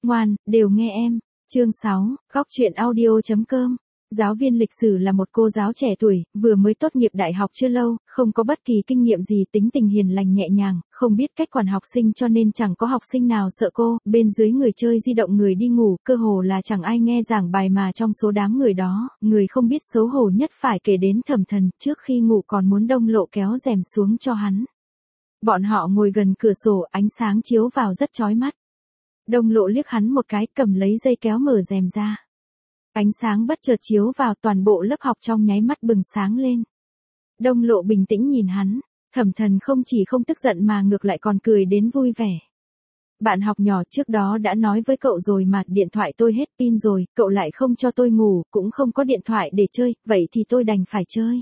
Ngoan, đều nghe em. Chương 6, Góc truyện audio.com. Giáo viên lịch sử là một cô giáo trẻ tuổi, vừa mới tốt nghiệp đại học chưa lâu, không có bất kỳ kinh nghiệm gì, tính tình hiền lành nhẹ nhàng, không biết cách quản học sinh cho nên chẳng có học sinh nào sợ cô, bên dưới người chơi di động người đi ngủ, cơ hồ là chẳng ai nghe giảng bài mà trong số đám người đó, người không biết xấu hổ nhất phải kể đến Thẩm Thần, trước khi ngủ còn muốn Đông Lộ kéo rèm xuống cho hắn. Bọn họ ngồi gần cửa sổ, ánh sáng chiếu vào rất chói mắt. Đông Lộ liếc hắn một cái, cầm lấy dây kéo mở rèm ra. Ánh sáng bất chợt chiếu vào, toàn bộ lớp học trong nháy mắt bừng sáng lên. Đông Lộ bình tĩnh nhìn hắn, Thẩm Thần không chỉ không tức giận mà ngược lại còn cười đến vui vẻ. Bạn học nhỏ, trước đó đã nói với cậu rồi mà, điện thoại tôi hết pin rồi, cậu lại không cho tôi ngủ, cũng không có điện thoại để chơi, vậy thì tôi đành phải chơi.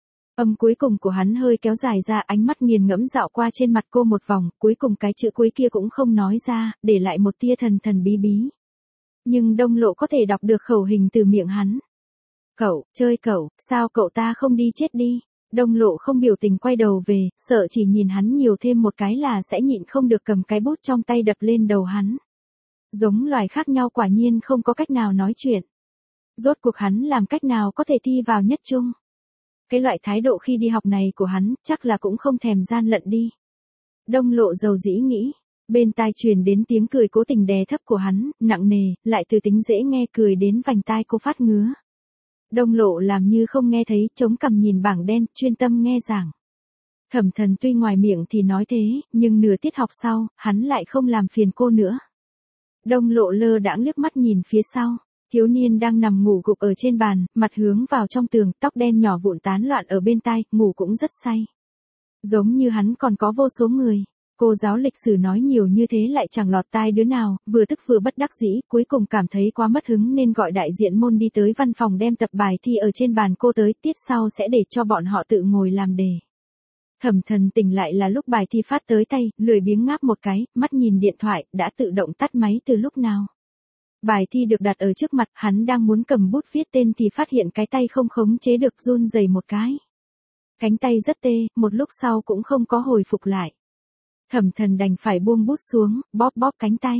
Âm cuối cùng của hắn hơi kéo dài ra, ánh mắt nghiền ngẫm dạo qua trên mặt cô một vòng, cuối cùng cái chữ cuối kia cũng không nói ra, để lại một tia thần thần bí bí. Nhưng Đông Lộ có thể đọc được khẩu hình từ miệng hắn. Cậu, chơi cậu, sao cậu ta không đi chết đi? Đông Lộ không biểu tình quay đầu về, sợ chỉ nhìn hắn nhiều thêm một cái là sẽ nhịn không được cầm cái bút trong tay đập lên đầu hắn. Giống loài khác nhau quả nhiên không có cách nào nói chuyện. Rốt cuộc hắn làm cách nào có thể thi vào nhất trung? Cái loại thái độ khi đi học này của hắn, chắc là cũng không thèm gian lận đi. Đông Lộ dầu dĩ nghĩ, bên tai truyền đến tiếng cười cố tình đè thấp của hắn, nặng nề, lại từ tính dễ nghe cười đến vành tai cô phát ngứa. Đông Lộ làm như không nghe thấy, chống cằm nhìn bảng đen, chuyên tâm nghe giảng. Thẩm Thần tuy ngoài miệng thì nói thế, nhưng nửa tiết học sau, hắn lại không làm phiền cô nữa. Đông Lộ lơ đãng liếc mắt nhìn phía sau. Thiếu niên đang nằm ngủ gục ở trên bàn, mặt hướng vào trong tường, tóc đen nhỏ vụn tán loạn ở bên tai, ngủ cũng rất say. Giống như hắn còn có vô số người. Cô giáo lịch sử nói nhiều như thế lại chẳng lọt tai đứa nào, vừa tức vừa bất đắc dĩ, cuối cùng cảm thấy quá mất hứng nên gọi đại diện môn đi tới văn phòng đem tập bài thi ở trên bàn cô tới, tiết sau sẽ để cho bọn họ tự ngồi làm đề. Thẩm Thần tỉnh lại là lúc bài thi phát tới tay, lười biếng ngáp một cái, mắt nhìn điện thoại, đã tự động tắt máy từ lúc nào. Bài thi được đặt ở trước mặt, hắn đang muốn cầm bút viết tên thì phát hiện cái tay không khống chế được run rẩy một cái. Cánh tay rất tê, một lúc sau cũng không có hồi phục lại. Thẩm Thần đành phải buông bút xuống, bóp bóp cánh tay.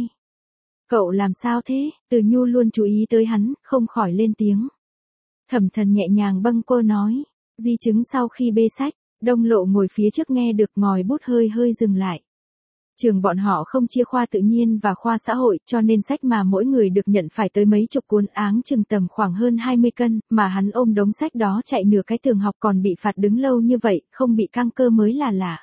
Cậu làm sao thế? Từ Nhu luôn chú ý tới hắn, không khỏi lên tiếng. Thẩm Thần nhẹ nhàng bâng cô nói, di chứng sau khi bê sách. Đông Lộ ngồi phía trước nghe được, ngòi bút hơi hơi dừng lại. Trường bọn họ không chia khoa tự nhiên và khoa xã hội, cho nên sách mà mỗi người được nhận phải tới mấy chục cuốn, áng chừng tầm khoảng hơn 20 cân, mà hắn ôm đống sách đó chạy nửa cái tường học còn bị phạt đứng lâu như vậy, không bị căng cơ mới là lạ.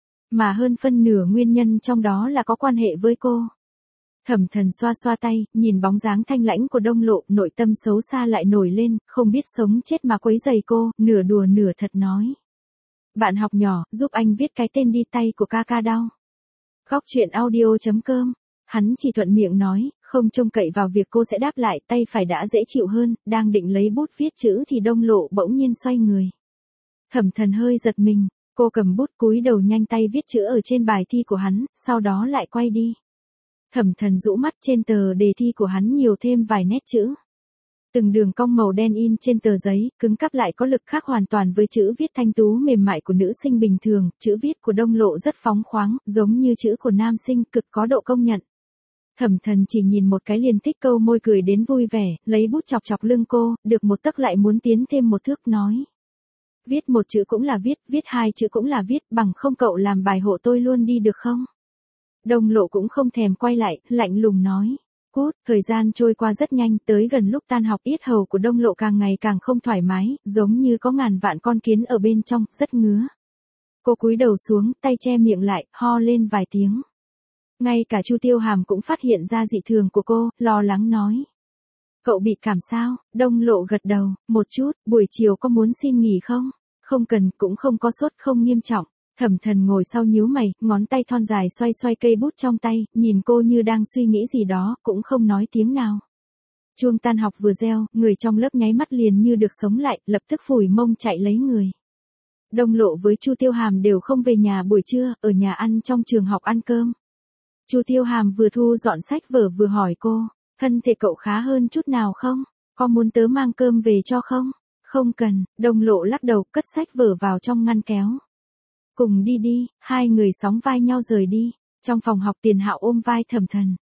Mà hơn phân nửa nguyên nhân trong đó là có quan hệ với cô. Thẩm Thần xoa xoa tay, nhìn bóng dáng thanh lãnh của Đông Lộ, nội tâm xấu xa lại nổi lên, không biết sống chết mà quấy rầy cô, nửa đùa nửa thật nói. Bạn học nhỏ, giúp anh viết cái tên đi, tay của ca ca đau. Góc truyện audio.com. Hắn chỉ thuận miệng nói, không trông cậy vào việc cô sẽ đáp lại, tay phải đã dễ chịu hơn, đang định lấy bút viết chữ thì Đông Lộ bỗng nhiên xoay người. Thẩm Thần hơi giật mình, cô cầm bút cúi đầu nhanh tay viết chữ ở trên bài thi của hắn, sau đó lại quay đi. Thẩm Thần rũ mắt, trên tờ đề thi của hắn nhiều thêm vài nét chữ. Từng đường cong màu đen in trên tờ giấy, cứng cáp lại có lực khác hoàn toàn với chữ viết thanh tú mềm mại của nữ sinh bình thường, chữ viết của Đông Lộ rất phóng khoáng, giống như chữ của nam sinh, cực có độ công nhận. Thẩm Thần chỉ nhìn một cái liền thích câu môi cười đến vui vẻ, lấy bút chọc chọc lưng cô, được một tấc lại muốn tiến thêm một thước nói. Viết một chữ cũng là viết, viết hai chữ cũng là viết, bằng không cậu làm bài hộ tôi luôn đi được không? Đông Lộ cũng không thèm quay lại, lạnh lùng nói. Cút, thời gian trôi qua rất nhanh, tới gần lúc tan học yết hầu của Đông Lộ càng ngày càng không thoải mái, giống như có ngàn vạn con kiến ở bên trong, rất ngứa. Cô cúi đầu xuống, tay che miệng lại, ho lên vài tiếng. Ngay cả Chu Tiêu Hàm cũng phát hiện ra dị thường của cô, lo lắng nói. Cậu bị cảm sao? Đông Lộ gật đầu, một chút, buổi chiều có muốn xin nghỉ không? Không cần, cũng không có sốt, không nghiêm trọng. Thẩm Thần ngồi sau nhíu mày, ngón tay thon dài xoay xoay cây bút trong tay, nhìn cô như đang suy nghĩ gì đó, cũng không nói tiếng nào. Chuông tan học vừa reo, người trong lớp nháy mắt liền như được sống lại, lập tức phủi mông chạy lấy người. Đông Lộ với Chu Tiêu Hàm đều không về nhà buổi trưa, ở nhà ăn trong trường học ăn cơm. Chu Tiêu Hàm vừa thu dọn sách vở vừa hỏi cô, thân thể cậu khá hơn chút nào không? Có muốn tớ mang cơm về cho không? Không cần, Đông Lộ lắc đầu, cất sách vở vào trong ngăn kéo. Cùng đi đi, hai người sóng vai nhau rời đi. Trong phòng học Tiền Hạo ôm vai Thẩm Thần.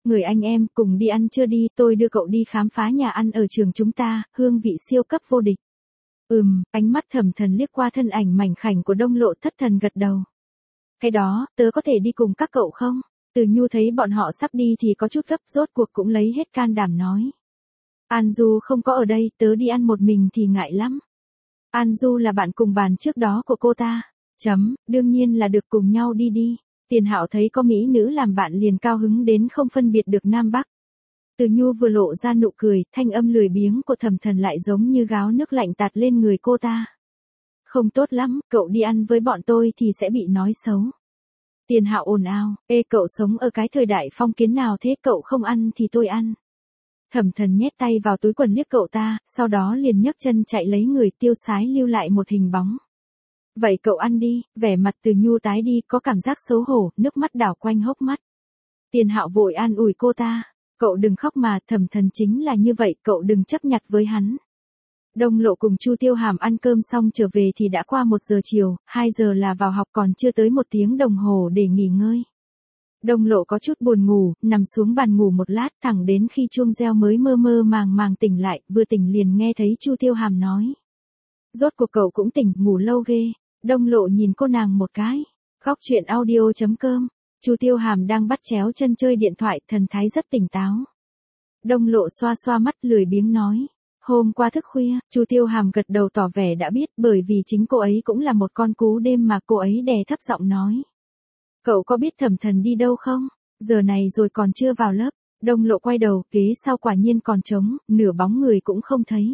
Người anh em, cùng đi ăn trưa đi, tôi đưa cậu đi khám phá nhà ăn ở trường chúng ta, hương vị siêu cấp vô địch. Ánh mắt Thẩm Thần liếc qua thân ảnh mảnh khảnh của Đông Lộ, thất thần gật đầu. Cái đó, tớ có thể đi cùng các cậu không? Từ Nhu thấy bọn họ sắp đi thì có chút gấp, rốt cuộc cũng lấy hết can đảm nói. An Du không có ở đây, tớ đi ăn một mình thì ngại lắm. An Du là bạn cùng bàn trước đó của cô ta. Đương nhiên là được, cùng nhau đi đi. Tiền Hạo thấy có mỹ nữ làm bạn liền cao hứng đến không phân biệt được Nam Bắc. Từ Nhu vừa lộ ra nụ cười, thanh âm lười biếng của Thẩm Thần lại giống như gáo nước lạnh tạt lên người cô ta. Không tốt lắm, cậu đi ăn với bọn tôi thì sẽ bị nói xấu. Tiền Hạo ồn ào, cậu sống ở cái thời đại phong kiến nào thế, cậu không ăn thì tôi ăn. Thẩm Thần nhét tay vào túi quần liếc cậu ta, sau đó liền nhấc chân chạy lấy người, tiêu sái lưu lại một hình bóng. Vậy cậu ăn đi, vẻ mặt Từ Nhu tái đi, có cảm giác xấu hổ, nước mắt đảo quanh hốc mắt. Tiền Hạo vội an ủi cô ta, cậu đừng khóc mà, Thẩm Thần chính là như vậy, cậu đừng chấp nhặt với hắn. Đông Lộ cùng Chu Tiêu Hàm ăn cơm xong trở về thì đã qua 1 giờ chiều, 2 giờ là vào học, còn chưa tới 1 tiếng đồng hồ để nghỉ ngơi. Đông Lộ có chút buồn ngủ, nằm xuống bàn ngủ một lát, thẳng đến khi chuông reo mới mơ mơ màng màng tỉnh lại, vừa tỉnh liền nghe thấy Chu Tiêu Hàm nói. Rốt cuộc cậu cũng tỉnh, ngủ lâu ghê. Đông Lộ nhìn cô nàng một cái. Khóc chuyện audio.com. Chu Tiêu Hàm đang bắt chéo chân chơi điện thoại, thần thái rất tỉnh táo. Đông Lộ xoa xoa mắt, lười biếng nói. Hôm qua thức khuya, Chu Tiêu Hàm gật đầu tỏ vẻ đã biết, bởi vì chính cô ấy cũng là một con cú đêm mà, cô ấy đè thấp giọng nói. Cậu có biết Thẩm Thần đi đâu không? Giờ này rồi còn chưa vào lớp. Đông Lộ quay đầu, ghế sau quả nhiên còn trống, nửa bóng người cũng không thấy.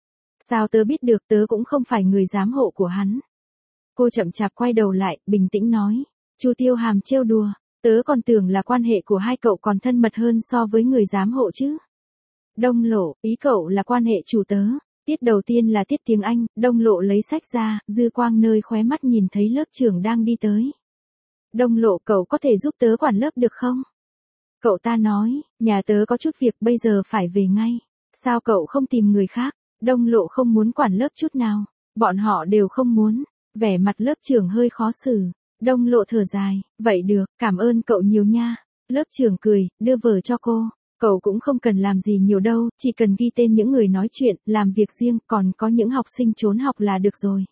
Sao tớ biết được, tớ cũng không phải người giám hộ của hắn. Cô chậm chạp quay đầu lại, bình tĩnh nói. Chu Tiêu Hàm trêu đùa, tớ còn tưởng là quan hệ của hai cậu còn thân mật hơn so với người giám hộ chứ. Đông Lộ, ý cậu là quan hệ chủ tớ. Tiết đầu tiên là tiết tiếng Anh, Đông Lộ lấy sách ra, dư quang nơi khóe mắt nhìn thấy lớp trưởng đang đi tới. Đông Lộ, cậu có thể giúp tớ quản lớp được không? Cậu ta nói, nhà tớ có chút việc bây giờ phải về ngay. Sao cậu không tìm người khác? Đông Lộ không muốn quản lớp chút nào. Bọn họ đều không muốn. Vẻ mặt lớp trưởng hơi khó xử. Đông Lộ thở dài, vậy được, cảm ơn cậu nhiều nha. Lớp trưởng cười, đưa vở cho cô. Cậu cũng không cần làm gì nhiều đâu, chỉ cần ghi tên những người nói chuyện, làm việc riêng, còn có những học sinh trốn học là được rồi.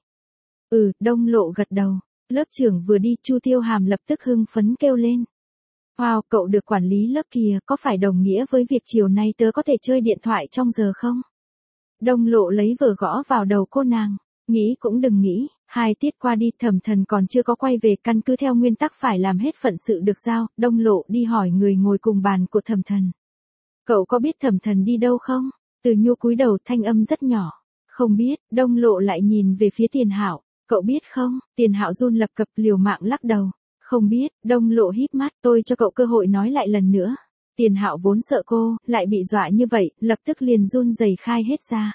Đông Lộ gật đầu. Lớp trưởng vừa đi, Chu Tiêu Hàm lập tức hưng phấn kêu lên. Wow, cậu được quản lý lớp kìa, có phải đồng nghĩa với việc chiều nay tớ có thể chơi điện thoại trong giờ không? Đông Lộ lấy vở gõ vào đầu cô nàng. Nghĩ cũng đừng nghĩ, 2 tiết qua đi, Thẩm Thần còn chưa có quay về, căn cứ theo nguyên tắc phải làm hết phận sự được giao. Đông Lộ đi hỏi người ngồi cùng bàn của Thẩm Thần. Cậu có biết Thẩm Thần đi đâu không? Từ Nhu cúi đầu, thanh âm rất nhỏ. Không biết. Đông Lộ lại nhìn về phía Tiền Hạo. Cậu biết không? Tiền Hạo run lập cập, liều mạng lắc đầu. Không biết. Đông Lộ híp mắt, tôi cho cậu cơ hội nói lại lần nữa. Tiền Hạo vốn sợ cô lại bị dọa như vậy, lập tức liền run rẩy khai hết ra.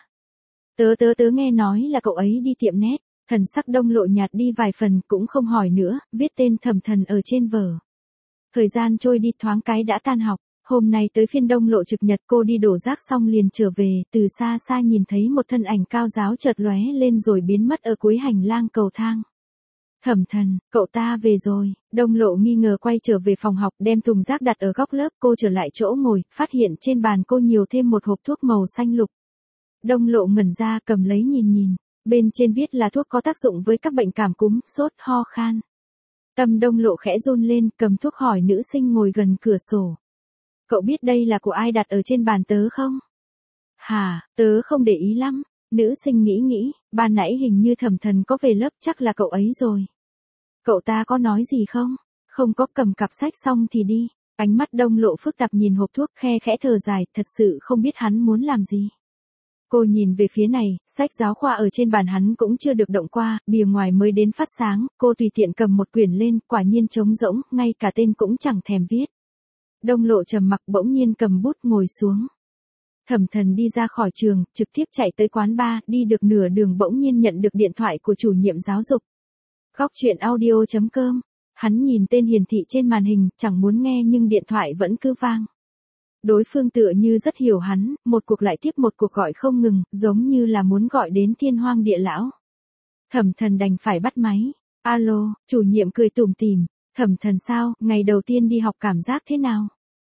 Tớ nghe nói là cậu ấy đi tiệm nét. Thần sắc Đông Lộ nhạt đi vài phần, cũng không hỏi nữa, viết tên Thẩm Thần ở trên vở. Thời gian trôi đi, thoáng cái đã tan học. Hôm nay tới phiên Đông Lộ trực nhật, cô đi đổ rác xong liền trở về, từ xa xa nhìn thấy một thân ảnh cao ráo chợt lóe lên rồi biến mất ở cuối hành lang cầu thang. Thẩm Thần, cậu ta về rồi. Đông Lộ nghi ngờ quay trở về phòng học, đem thùng rác đặt ở góc lớp, cô trở lại chỗ ngồi, phát hiện trên bàn cô nhiều thêm một hộp thuốc màu xanh lục. Đông Lộ ngẩn ra, cầm lấy nhìn. Bên trên viết là thuốc có tác dụng với các bệnh cảm cúm, sốt, ho khan. Tâm Đông Lộ khẽ run lên, cầm thuốc hỏi nữ sinh ngồi gần cửa sổ. Cậu biết đây là của ai đặt ở trên bàn tớ không? Hả, tớ không để ý lắm. Nữ sinh nghĩ, ban nãy hình như Thẩm Thần có về lớp, chắc là cậu ấy rồi. Cậu ta có nói gì không? Không có, cầm cặp sách xong thì đi. Ánh mắt Đông Lộ phức tạp nhìn hộp thuốc, khe khẽ thở dài, thật sự không biết hắn muốn làm gì. Cô nhìn về phía này, sách giáo khoa ở trên bàn hắn cũng chưa được động qua, bìa ngoài mới đến phát sáng, cô tùy tiện cầm một quyển lên, quả nhiên trống rỗng, ngay cả tên cũng chẳng thèm viết. Đông Lộ trầm mặc, bỗng nhiên cầm bút ngồi xuống. Thẩm Thần đi ra khỏi trường, trực tiếp chạy tới quán bar, đi được nửa đường bỗng nhiên nhận được điện thoại của chủ nhiệm giáo dục. Góc chuyện audio.com. Hắn nhìn tên hiển thị trên màn hình, chẳng muốn nghe nhưng điện thoại vẫn cứ vang. Đối phương tựa như rất hiểu hắn, một cuộc lại tiếp một cuộc gọi không ngừng, giống như là muốn gọi đến thiên hoang địa lão. Thẩm Thần đành phải bắt máy. Alo, chủ nhiệm cười tủm tỉm. Thẩm Thần sao, ngày đầu tiên đi học cảm giác thế nào?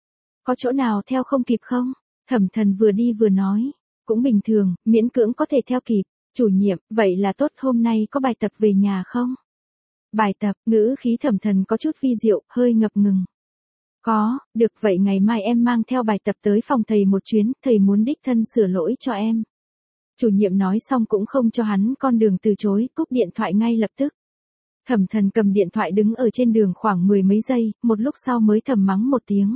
Có chỗ nào theo không kịp không? Thẩm Thần vừa đi vừa nói. Cũng bình thường, miễn cưỡng có thể theo kịp. Chủ nhiệm, vậy là tốt, hôm nay có bài tập về nhà không? Bài tập, ngữ khí Thẩm Thần có chút vi diệu, hơi ngập ngừng. Có, được, vậy ngày mai em mang theo bài tập tới phòng thầy một chuyến, thầy muốn đích thân sửa lỗi cho em. Chủ nhiệm nói xong cũng không cho hắn con đường từ chối, cúp điện thoại ngay lập tức. Thẩm Thần cầm điện thoại đứng ở trên đường khoảng 10 mấy giây, một lúc sau mới thầm mắng một tiếng.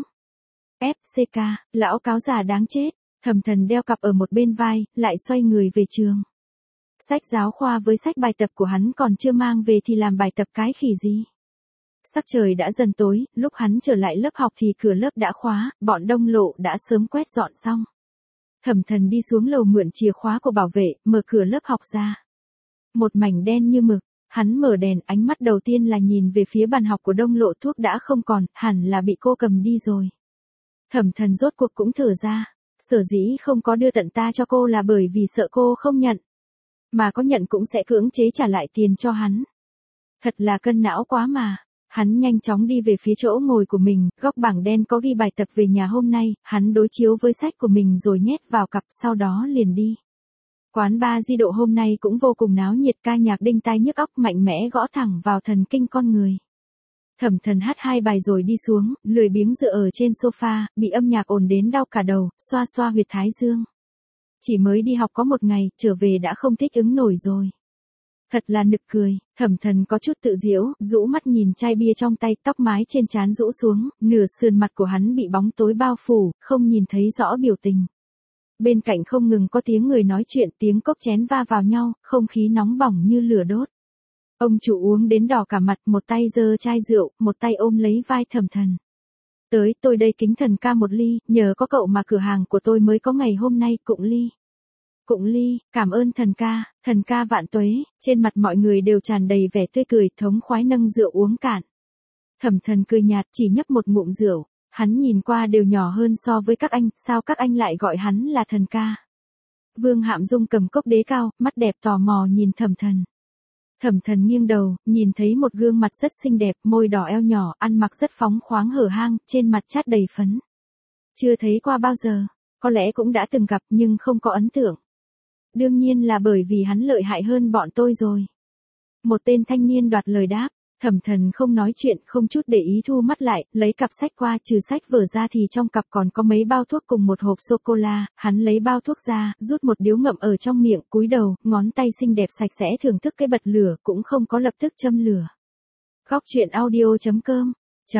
FCK, lão cáo già đáng chết. Thẩm Thần đeo cặp ở một bên vai, lại xoay người về trường. Sách giáo khoa với sách bài tập của hắn còn chưa mang về thì làm bài tập cái khỉ gì. Sắc trời đã dần tối, lúc hắn trở lại lớp học thì cửa lớp đã khóa, bọn Đông Lộ đã sớm quét dọn xong. Thẩm Thần đi xuống lầu mượn chìa khóa của bảo vệ, mở cửa lớp học ra. Một mảnh đen như mực, hắn mở đèn, ánh mắt đầu tiên là nhìn về phía bàn học của Đông Lộ, thuốc đã không còn, hẳn là bị cô cầm đi rồi. Thẩm Thần rốt cuộc cũng thở ra, sở dĩ không có đưa tận ta cho cô là bởi vì sợ cô không nhận. Mà có nhận cũng sẽ cưỡng chế trả lại tiền cho hắn. Thật là cân não quá mà. Hắn nhanh chóng đi về phía chỗ ngồi của mình, góc bảng đen có ghi bài tập về nhà hôm nay, hắn đối chiếu với sách của mình rồi nhét vào cặp, sau đó liền đi. Quán bar Di Độ hôm nay cũng vô cùng náo nhiệt, ca nhạc đinh tai nhức óc mạnh mẽ gõ thẳng vào thần kinh con người. Thẩm Thần hát 2 bài rồi đi xuống, lười biếng dựa ở trên sofa, bị âm nhạc ồn đến đau cả đầu, xoa xoa huyệt thái dương. Chỉ mới đi học có một ngày, trở về đã không thích ứng nổi rồi. Thật là nực cười, Thẩm Thần có chút tự giễu, rũ mắt nhìn chai bia trong tay, tóc mái trên trán rũ xuống, nửa sườn mặt của hắn bị bóng tối bao phủ, không nhìn thấy rõ biểu tình. Bên cạnh không ngừng có tiếng người nói chuyện, tiếng cốc chén va vào nhau, không khí nóng bỏng như lửa đốt. Ông chủ uống đến đỏ cả mặt, một tay giơ chai rượu, một tay ôm lấy vai Thẩm Thần. Tới, tôi đây kính Thần ca một ly, nhờ có cậu mà cửa hàng của tôi mới có ngày hôm nay, cụng ly. Cụng ly, cảm ơn thần ca vạn tuế, trên mặt mọi người đều tràn đầy vẻ tươi cười, thống khoái nâng rượu uống cạn. Thẩm Thần cười nhạt, chỉ nhấp một ngụm rượu, hắn nhìn qua đều nhỏ hơn so với các anh, sao các anh lại gọi hắn là thần ca. Vương Hạm Dung cầm cốc đế cao, mắt đẹp tò mò nhìn Thẩm Thần. Thẩm Thần nghiêng đầu, nhìn thấy một gương mặt rất xinh đẹp, môi đỏ eo nhỏ, ăn mặc rất phóng khoáng hở hang, trên mặt chát đầy phấn. Chưa thấy qua bao giờ, có lẽ cũng đã từng gặp nhưng không có ấn tượng. Đương nhiên là bởi vì hắn lợi hại hơn bọn tôi rồi. Một tên thanh niên đoạt lời đáp, Thẩm Thần không nói chuyện, không chút để ý thu mắt lại, lấy cặp sách qua, trừ sách vở ra thì trong cặp còn có mấy bao thuốc cùng một hộp sô-cô-la, hắn lấy bao thuốc ra, rút một điếu ngậm ở trong miệng, cúi đầu, ngón tay xinh đẹp sạch sẽ thưởng thức cái bật lửa, cũng không có lập tức châm lửa. Góc truyện audio.com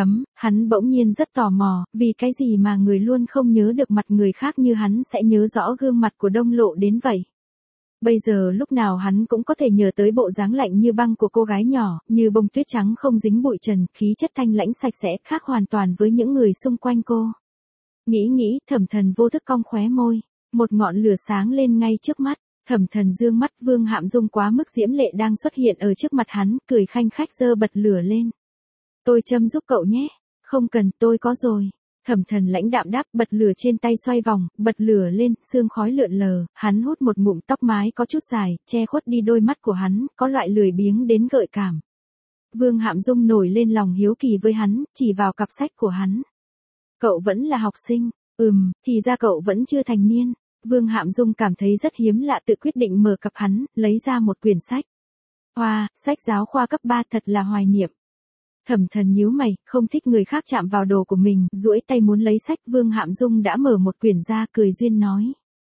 Hắn bỗng nhiên rất tò mò, vì cái gì mà người luôn không nhớ được mặt người khác như hắn sẽ nhớ rõ gương mặt của Đông Lộ đến vậy. Bây giờ lúc nào hắn cũng có thể nhớ tới bộ dáng lạnh như băng của cô gái nhỏ, như bông tuyết trắng không dính bụi trần, khí chất thanh lãnh sạch sẽ, khác hoàn toàn với những người xung quanh cô. Nghĩ, Thẩm Thần vô thức cong khóe môi, một ngọn lửa sáng lên ngay trước mắt, Thẩm Thần dương mắt, Vương Hạm Dung quá mức diễm lệ đang xuất hiện ở trước mặt hắn, cười khanh khách giơ bật lửa lên. Tôi châm giúp cậu nhé. Không cần, tôi có rồi. Thẩm Thần lãnh đạm đáp, bật lửa trên tay xoay vòng, bật lửa lên, sương khói lượn lờ, hắn hút một ngụm, tóc mái có chút dài, che khuất đi đôi mắt của hắn, có loại lười biếng đến gợi cảm. Vương Hạm Dung nổi lên lòng hiếu kỳ với hắn, chỉ vào cặp sách của hắn. Cậu vẫn là học sinh, thì ra cậu vẫn chưa thành niên. Vương Hạm Dung cảm thấy rất hiếm lạ, tự quyết định mở cặp hắn, lấy ra một quyển sách. Hoa, sách giáo khoa cấp 3 thật là hoài niệm. Thẩm Thần nhíu mày, không thích người khác chạm vào đồ của mình, duỗi tay muốn lấy sách, Vương Hạm Dung đã mở một quyển ra, cười duyên nói.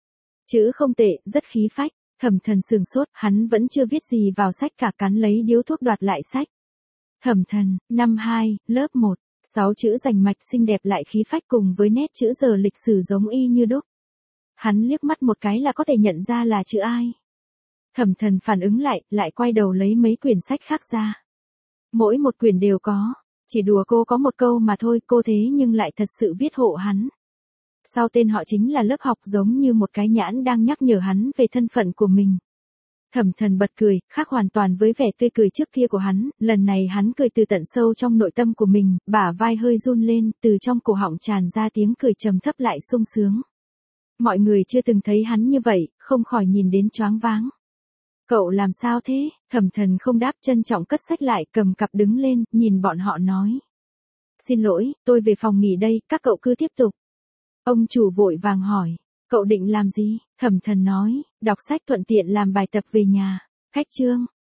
Chữ không tệ, rất khí phách. Thẩm Thần sửng sốt, hắn vẫn chưa viết gì vào sách cả, cắn lấy điếu thuốc đoạt lại sách. Thẩm Thần, năm 2, lớp 1, 6 chữ rành mạch xinh đẹp lại khí phách cùng với nét chữ giờ lịch sử giống y như đúc. Hắn liếc mắt một cái là có thể nhận ra là chữ ai. Thẩm Thần phản ứng lại quay đầu lấy mấy quyển sách khác ra. Mỗi một quyển đều có, chỉ đùa cô có một câu mà thôi, cô thế nhưng lại thật sự viết hộ hắn. Sau tên họ chính là lớp học, giống như một cái nhãn đang nhắc nhở hắn về thân phận của mình. Thẩm Thần bật cười, khác hoàn toàn với vẻ tươi cười trước kia của hắn, lần này hắn cười từ tận sâu trong nội tâm của mình, bả vai hơi run lên, từ trong cổ họng tràn ra tiếng cười trầm thấp lại sung sướng. Mọi người chưa từng thấy hắn như vậy, không khỏi nhìn đến choáng váng. Cậu làm sao thế? Thẩm Thần không đáp, trân trọng cất sách lại, cầm cặp đứng lên, nhìn bọn họ nói. Xin lỗi, tôi về phòng nghỉ đây, các cậu cứ tiếp tục. Ông chủ vội vàng hỏi, cậu định làm gì? Thẩm Thần nói, đọc sách thuận tiện làm bài tập về nhà. Khách Trương,